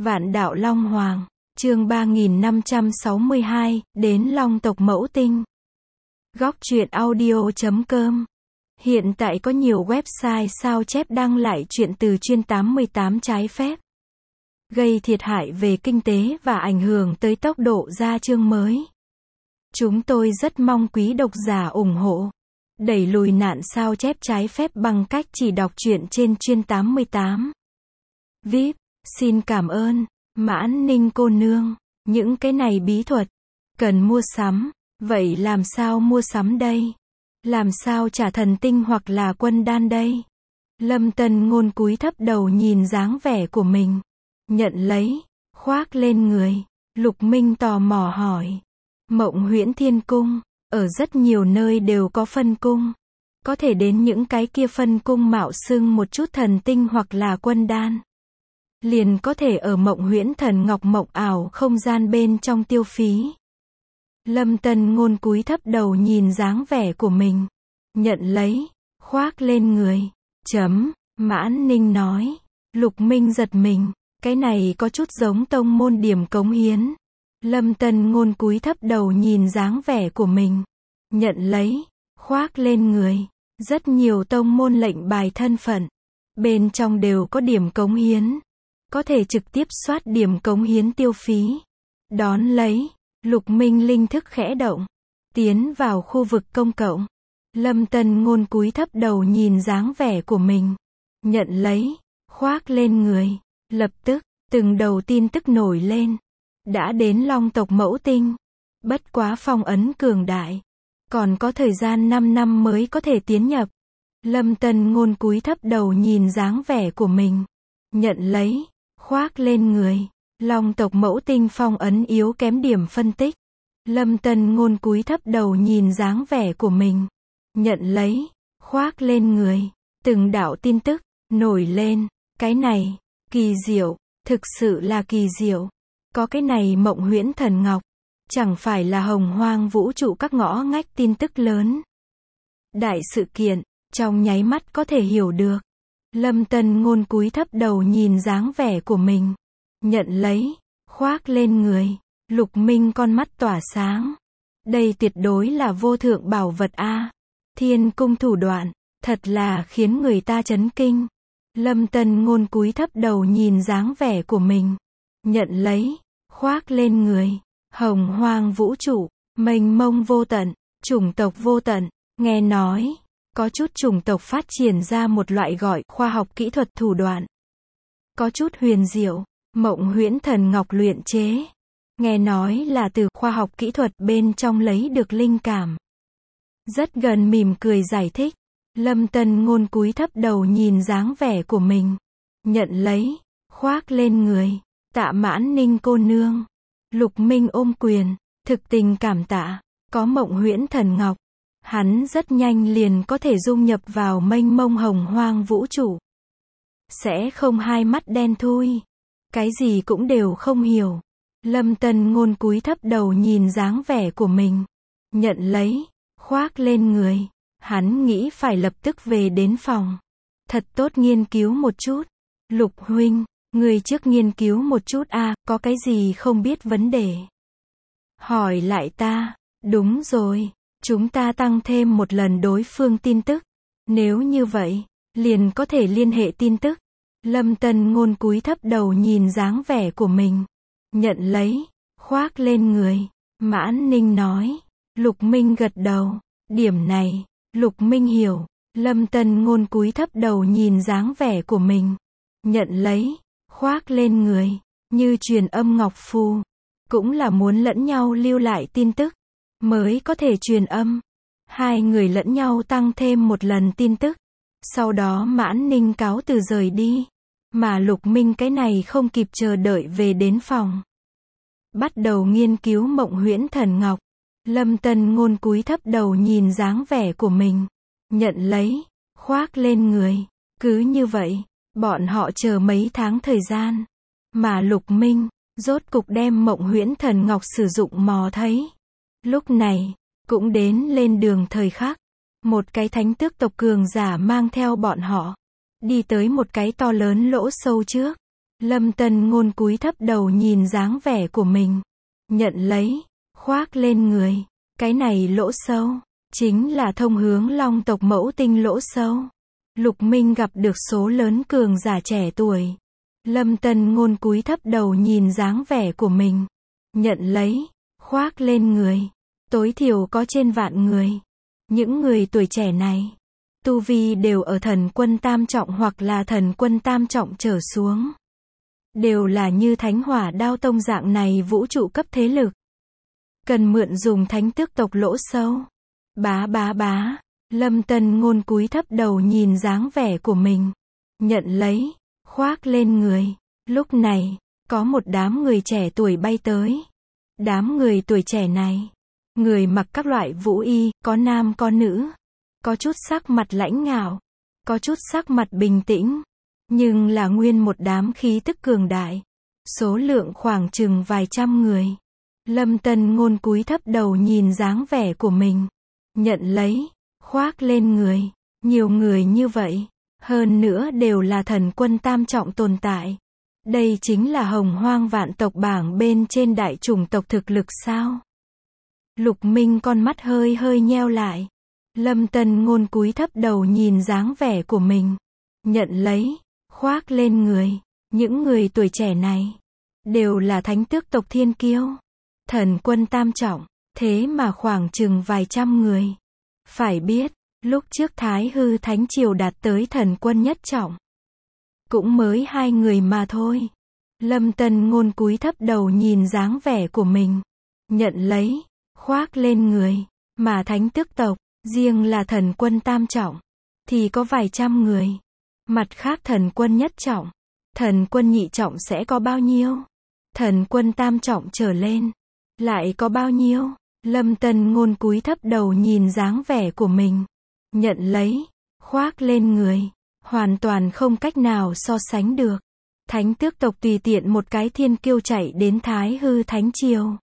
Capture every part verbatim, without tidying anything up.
Vạn đạo Long Hoàng, chương ba nghìn năm trăm sáu mươi hai, đến Long tộc Mẫu Tinh. Góc truyện audio chấm com. Hiện tại có nhiều website sao chép đăng lại truyện từ chuyên tám mươi tám trái phép, gây thiệt hại về kinh tế và ảnh hưởng tới tốc độ ra chương mới. Chúng tôi rất mong quý độc giả ủng hộ, đẩy lùi nạn sao chép trái phép bằng cách chỉ đọc truyện trên chuyên tám mươi tám. vê i pê, xin cảm ơn, Mãn Ninh cô nương, những cái này bí thuật, cần mua sắm, vậy làm sao mua sắm đây? Làm sao trả thần tinh hoặc là quân đan đây? Lâm Tân Ngôn cúi thấp đầu nhìn dáng vẻ của mình, nhận lấy, khoác lên người. Lục Minh tò mò hỏi, Mộng Huyễn Thiên Cung, ở rất nhiều nơi đều có phân cung, có thể đến những cái kia phân cung mạo xưng một chút thần tinh hoặc là quân đan, liền có thể ở Mộng Huyễn Thần Ngọc mộng ảo không gian bên trong tiêu phí. Lâm Tân Ngôn cúi thấp đầu nhìn dáng vẻ của mình, nhận lấy, khoác lên người. Chấm, Mãn Ninh nói. Lục Minh giật mình, cái này có chút giống tông môn điểm cống hiến. Lâm Tân Ngôn cúi thấp đầu nhìn dáng vẻ của mình, nhận lấy, khoác lên người. Rất nhiều tông môn lệnh bài thân phận, bên trong đều có điểm cống hiến, có thể trực tiếp soát điểm cống hiến tiêu phí. Đón lấy, Lục Minh linh thức khẽ động, tiến vào khu vực công cộng. Lâm Tân Ngôn cúi thấp đầu nhìn dáng vẻ của mình, nhận lấy, khoác lên người. Lập tức, từng đầu tin tức nổi lên. Đã đến Long tộc Mẫu Tinh, bất quá phong ấn cường đại, còn có thời gian năm năm mới có thể tiến nhập. Lâm Tân Ngôn cúi thấp đầu nhìn dáng vẻ của mình, nhận lấy, khoác lên người. Long tộc Mẫu Tinh phong ấn yếu kém điểm phân tích. Lâm Tân Ngôn cúi thấp đầu nhìn dáng vẻ của mình, nhận lấy, khoác lên người. Từng đạo tin tức nổi lên, cái này kỳ diệu, thực sự là kỳ diệu. Có cái này Mộng Huyễn Thần Ngọc, chẳng phải là hồng hoang vũ trụ các ngõ ngách tin tức lớn. Đại sự kiện, trong nháy mắt có thể hiểu được. Lâm Tân Ngôn cúi thấp đầu nhìn dáng vẻ của mình, nhận lấy, khoác lên người. Lục Minh con mắt tỏa sáng. Đây tuyệt đối là vô thượng bảo vật a. Thiên cung thủ đoạn, thật là khiến người ta chấn kinh. Lâm Tân Ngôn cúi thấp đầu nhìn dáng vẻ của mình, nhận lấy, khoác lên người. Hồng hoang vũ trụ, mênh mông vô tận, chủng tộc vô tận. Nghe nói, có chút chủng tộc phát triển ra một loại gọi khoa học kỹ thuật thủ đoạn, có chút huyền diệu. Mộng Huyễn Thần Ngọc luyện chế, nghe nói là từ khoa học kỹ thuật bên trong lấy được linh cảm. Rất gần mỉm cười giải thích. Lâm Tân Ngôn cúi thấp đầu nhìn dáng vẻ của mình, nhận lấy, khoác lên người. Tạ Mãn Ninh cô nương. Lục Minh ôm quyền, thực tình cảm tạ. Có Mộng Huyễn Thần Ngọc, hắn rất nhanh liền có thể dung nhập vào mênh mông hồng hoang vũ trụ, sẽ không hai mắt đen thui, cái gì cũng đều không hiểu. Lâm Tân Ngôn cúi thấp đầu nhìn dáng vẻ của mình, nhận lấy, khoác lên người. Hắn nghĩ phải lập tức về đến phòng, thật tốt nghiên cứu một chút. Lục huynh, người trước nghiên cứu một chút a, à, có cái gì không biết vấn đề, hỏi lại ta. Đúng rồi, chúng ta tăng thêm một lần đối phương tin tức, nếu như vậy, liền có thể liên hệ tin tức. Lâm Tân Ngôn cúi thấp đầu nhìn dáng vẻ của mình, nhận lấy, khoác lên người. Mãn Ninh nói. Lục Minh gật đầu, điểm này, Lục Minh hiểu. Lâm Tân Ngôn cúi thấp đầu nhìn dáng vẻ của mình, nhận lấy, khoác lên người. Như truyền âm ngọc phù, cũng là muốn lẫn nhau lưu lại tin tức, mới có thể truyền âm. Hai người lẫn nhau tăng thêm một lần tin tức. Sau đó Mãn Ninh cáo từ rời đi. Mà Lục Minh cái này không kịp chờ đợi về đến phòng, bắt đầu nghiên cứu Mộng Huyễn Thần Ngọc. Lâm Tân Ngôn cúi thấp đầu nhìn dáng vẻ của mình, nhận lấy, khoác lên người. Cứ như vậy, bọn họ chờ mấy tháng thời gian, mà Lục Minh rốt cục đem Mộng Huyễn Thần Ngọc sử dụng mò thấy. Lúc này, cũng đến lên đường thời khắc. Một cái thánh tước tộc cường giả mang theo bọn họ, đi tới một cái to lớn lỗ sâu trước. Lâm Tân Ngôn cúi thấp đầu nhìn dáng vẻ của mình. Nhận lấy, khoác lên người. Cái này lỗ sâu, chính là thông hướng long tộc mẫu tinh lỗ sâu. Lục Minh gặp được số lớn cường giả trẻ tuổi. Lâm Tân Ngôn cúi thấp đầu nhìn dáng vẻ của mình. Nhận lấy, khoác lên người. Tối thiểu có trên vạn người. Những người tuổi trẻ này, tu vi đều ở thần quân tam trọng hoặc là thần quân tam trọng trở xuống. Đều là như Thánh Hỏa Đao Tông dạng này vũ trụ cấp thế lực. Cần mượn dùng thánh tước tộc lỗ sâu. Bá bá bá. Lâm Tân Ngôn cúi thấp đầu nhìn dáng vẻ của mình. Nhận lấy, khoác lên người. Lúc này, có một đám người trẻ tuổi bay tới. Đám người tuổi trẻ này, người mặc các loại vũ y, có nam có nữ. Có chút sắc mặt lãnh ngạo, có chút sắc mặt bình tĩnh. Nhưng là nguyên một đám khí tức cường đại. Số lượng khoảng chừng vài trăm người. Lâm Tân Ngôn cúi thấp đầu nhìn dáng vẻ của mình. Nhận lấy, khoác lên người. Nhiều người như vậy. Hơn nữa đều là thần quân tam trọng tồn tại. Đây chính là hồng hoang vạn tộc bảng bên trên đại chủng tộc thực lực sao? Lục Minh con mắt hơi hơi nheo lại. Lâm Tân Ngôn cúi thấp đầu nhìn dáng vẻ của mình. Nhận lấy, khoác lên người. Những người tuổi trẻ này, đều là thánh tước tộc thiên kiêu. Thần quân tam trọng, thế mà khoảng chừng vài trăm người. Phải biết, lúc trước Thái Hư Thánh Triều đạt tới thần quân nhất trọng. Cũng mới hai người mà thôi. Lâm Tân Ngôn cúi thấp đầu nhìn dáng vẻ của mình. Nhận lấy, khoác lên người. Mà thánh tước tộc, riêng là thần quân tam trọng, thì có vài trăm người. Mặt khác thần quân nhất trọng, thần quân nhị trọng sẽ có bao nhiêu? Thần quân tam trọng trở lên, lại có bao nhiêu? Lâm Tân Ngôn cúi thấp đầu nhìn dáng vẻ của mình. Nhận lấy, khoác lên người. Hoàn toàn không cách nào so sánh được. Thánh tước tộc tùy tiện một cái thiên kiêu chạy đến Thái Hư Thánh Triều.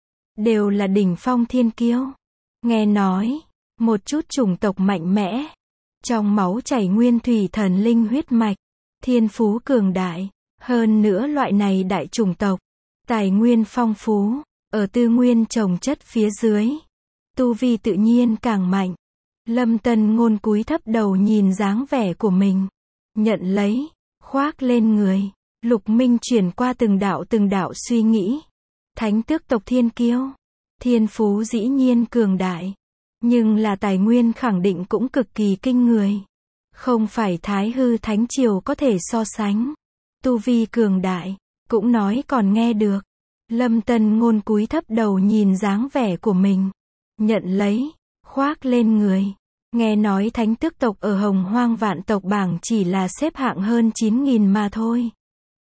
Đều là đỉnh phong thiên kiêu. Nghe nói, một chút chủng tộc mạnh mẽ. Trong máu chảy nguyên thủy thần linh huyết mạch. Thiên phú cường đại. Hơn nữa loại này đại chủng tộc. Tài nguyên phong phú. Ở tư nguyên trồng chất phía dưới. Tu vi tự nhiên càng mạnh. Lâm Tân Ngôn cúi thấp đầu nhìn dáng vẻ của mình. Nhận lấy, khoác lên người. Lục Minh chuyển qua từng đạo từng đạo suy nghĩ. Thánh tước tộc thiên kiêu. Thiên phú dĩ nhiên cường đại. Nhưng là tài nguyên khẳng định cũng cực kỳ kinh người. Không phải Thái Hư Thánh Triều có thể so sánh. Tu vi cường đại, cũng nói còn nghe được. Lâm Tân Ngôn cúi thấp đầu nhìn dáng vẻ của mình. Nhận lấy, khoác lên người. Nghe nói thánh tước tộc ở hồng hoang vạn tộc bảng chỉ là xếp hạng hơn chín nghìn mà thôi.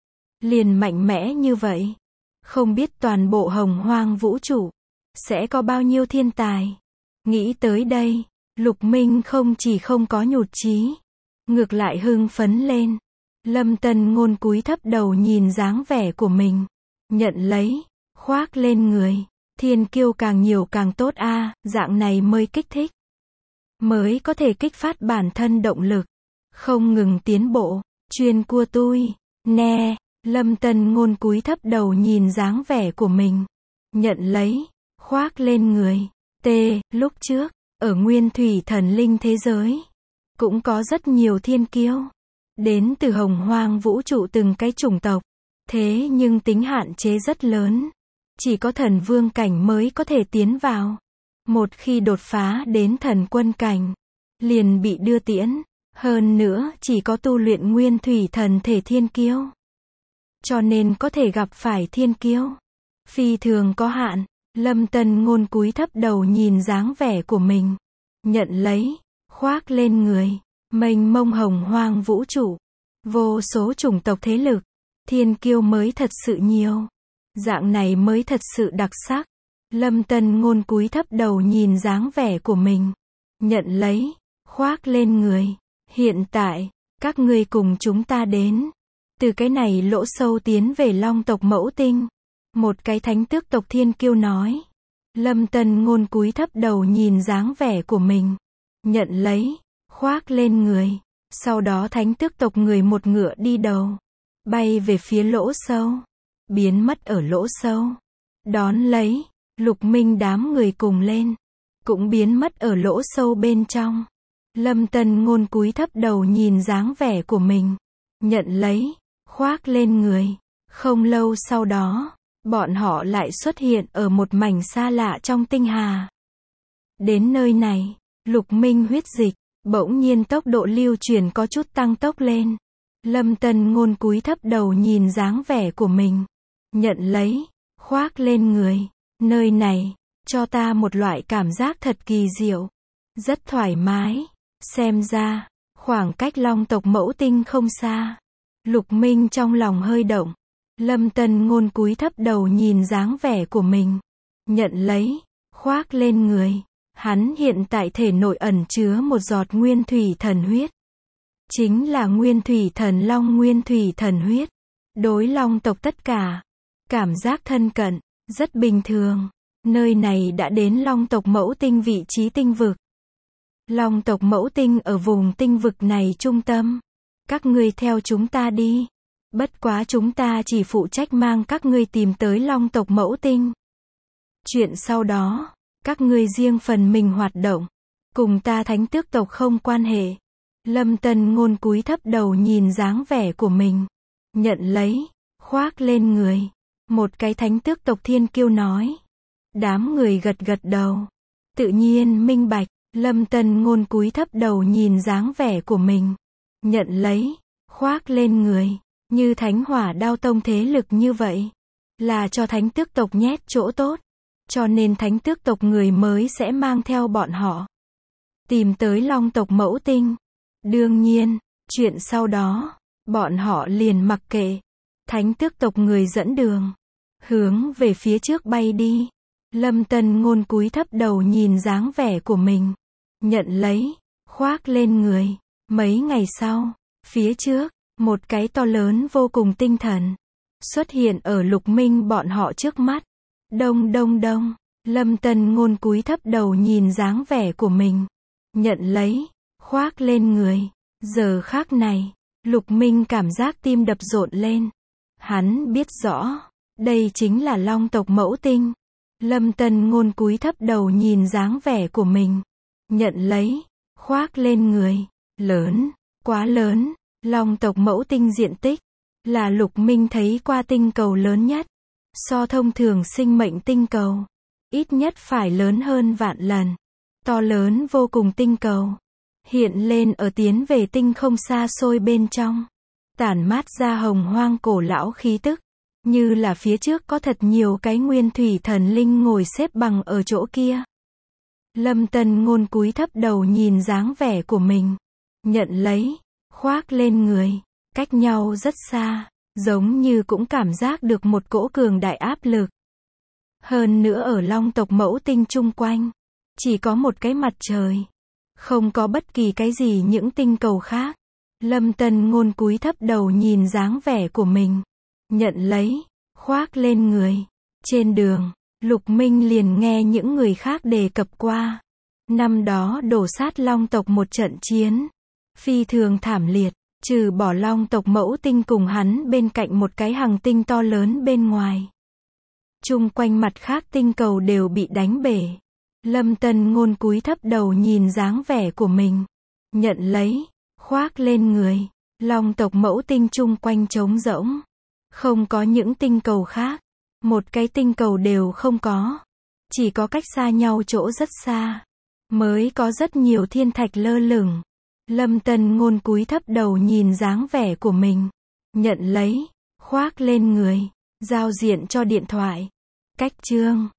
Liền mạnh mẽ như vậy. Không biết toàn bộ hồng hoang vũ trụ sẽ có bao nhiêu thiên tài. Nghĩ tới đây, Lục Minh không chỉ không có nhụt chí, ngược lại hưng phấn lên. Lâm Tân Ngôn cúi thấp đầu nhìn dáng vẻ của mình. Nhận lấy, khoác lên người. Thiên kiêu càng nhiều càng tốt a, à, dạng này mới kích thích. Mới có thể kích phát bản thân động lực. Không ngừng tiến bộ. Chuyên cua tui. Nè. Lâm Tân Ngôn cúi thấp đầu nhìn dáng vẻ của mình. Nhận lấy. Khoác lên người. T. Lúc trước, ở nguyên thủy thần linh thế giới, cũng có rất nhiều thiên kiêu. Đến từ hồng hoang vũ trụ từng cái chủng tộc. Thế nhưng tính hạn chế rất lớn. Chỉ có thần vương cảnh mới có thể tiến vào. Một khi đột phá đến thần quân cảnh, liền bị đưa tiễn. Hơn nữa, chỉ có tu luyện nguyên thủy thần thể thiên kiêu. Cho nên có thể gặp phải thiên kiêu. Phi thường có hạn. Lâm Tân Ngôn cúi thấp đầu nhìn dáng vẻ của mình. Nhận lấy, khoác lên người. Mênh mông hồng hoang vũ trụ. Vô số chủng tộc thế lực. Thiên kiêu mới thật sự nhiều. Dạng này mới thật sự đặc sắc. Lâm Tân Ngôn cúi thấp đầu nhìn dáng vẻ của mình. Nhận lấy, khoác lên người. Hiện tại, các ngươi cùng chúng ta đến. Từ cái này lỗ sâu tiến về long tộc mẫu tinh. Một cái thánh tước tộc thiên kiêu nói. Lâm Tân Ngôn cúi thấp đầu nhìn dáng vẻ của mình. Nhận lấy, khoác lên người. Sau đó thánh tước tộc người một ngựa đi đầu. bay về phía lỗ sâu, biến mất ở lỗ sâu. Đón lấy, Lục Minh đám người cùng lên, cũng biến mất ở lỗ sâu bên trong. Lâm Tân Ngôn cúi thấp đầu nhìn dáng vẻ của mình, nhận lấy, khoác lên người. Không lâu sau đó, bọn họ lại xuất hiện ở một mảnh xa lạ trong tinh hà. Đến nơi này, Lục Minh huyết dịch, bỗng nhiên tốc độ lưu truyền có chút tăng tốc lên. Lâm Tân Ngôn cúi thấp đầu nhìn dáng vẻ của mình, nhận lấy, khoác lên người. Nơi này, cho ta một loại cảm giác thật kỳ diệu, rất thoải mái. Xem ra, khoảng cách Long tộc Mẫu Tinh không xa. Lục Minh trong lòng hơi động. Lâm Tân Ngôn cúi thấp đầu nhìn dáng vẻ của mình, nhận lấy, khoác lên người. Hắn hiện tại thể nội ẩn chứa một giọt nguyên thủy thần huyết. Chính là nguyên thủy thần long nguyên thủy thần huyết. Đối Long tộc tất cả, cảm giác thân cận, rất bình thường. Nơi này đã đến Long tộc Mẫu Tinh vị trí tinh vực. Long tộc Mẫu Tinh ở vùng tinh vực này trung tâm. Các ngươi theo chúng ta đi. Bất quá chúng ta chỉ phụ trách mang các ngươi tìm tới Long tộc Mẫu Tinh. Chuyện sau đó, các ngươi riêng phần mình hoạt động, cùng ta Thánh Tước tộc không quan hệ. Lâm Tân Ngôn cúi thấp đầu nhìn dáng vẻ của mình, nhận lấy, khoác lên người. Một cái Thánh Tước tộc thiên kiêu nói. Đám người gật gật đầu, tự nhiên minh bạch. Lâm Tân Ngôn cúi thấp đầu nhìn dáng vẻ của mình, nhận lấy, khoác lên người. Như Thánh Hỏa Đao Tông thế lực như vậy, là cho Thánh Tước tộc nhét chỗ tốt, cho nên Thánh Tước tộc người mới sẽ mang theo bọn họ tìm tới Long tộc Mẫu Tinh. Đương nhiên, chuyện sau đó, bọn họ liền mặc kệ. Thánh Tước tộc người dẫn đường, hướng về phía trước bay đi. Lâm Tân Ngôn cúi thấp đầu nhìn dáng vẻ của mình, nhận lấy, khoác lên người. Mấy ngày sau, phía trước, một cái to lớn vô cùng tinh thần xuất hiện ở Lục Minh bọn họ trước mắt. Đông đông đông, Lâm Tân Ngôn cúi thấp đầu nhìn dáng vẻ của mình, nhận lấy, khoác lên người. Giờ khắc này, Lục Minh cảm giác tim đập rộn lên. Hắn biết rõ, đây chính là Long tộc Mẫu Tinh. Lâm Tân Ngôn cúi thấp đầu nhìn dáng vẻ của mình, nhận lấy, khoác lên người. Lớn, quá lớn. Long tộc Mẫu Tinh diện tích là Lục Minh thấy qua tinh cầu lớn nhất. So thông thường sinh mệnh tinh cầu, ít nhất phải lớn hơn vạn lần. To lớn vô cùng tinh cầu, hiện lên ở tiến về tinh không xa xôi bên trong, tản mát ra hồng hoang cổ lão khí tức, như là phía trước có thật nhiều cái nguyên thủy thần linh ngồi xếp bằng ở chỗ kia. Lâm Tân Ngôn cúi thấp đầu nhìn dáng vẻ của mình, nhận lấy, khoác lên người. Cách nhau rất xa, giống như cũng cảm giác được một cỗ cường đại áp lực. Hơn nữa ở Long tộc Mẫu Tinh chung quanh, chỉ có một cái mặt trời, không có bất kỳ cái gì những tinh cầu khác. Lâm Tân Ngôn cúi thấp đầu nhìn dáng vẻ của mình, nhận lấy, khoác lên người. Trên đường, Lục Minh liền nghe những người khác đề cập qua. Năm đó đổ sát Long tộc một trận chiến, phi thường thảm liệt, trừ bỏ Long tộc Mẫu Tinh cùng hắn bên cạnh một cái hành tinh to lớn bên ngoài. Chung quanh mặt khác tinh cầu đều bị đánh bể. Lâm Tân Ngôn cúi thấp đầu nhìn dáng vẻ của mình, nhận lấy, khoác lên người. Long tộc Mẫu Tinh chung quanh trống rỗng, không có những tinh cầu khác, một cái tinh cầu đều không có, chỉ có cách xa nhau chỗ rất xa, mới có rất nhiều thiên thạch lơ lửng. Lâm Tân Ngôn cúi thấp đầu nhìn dáng vẻ của mình, nhận lấy, khoác lên người. Giao diện cho điện thoại. Cách chương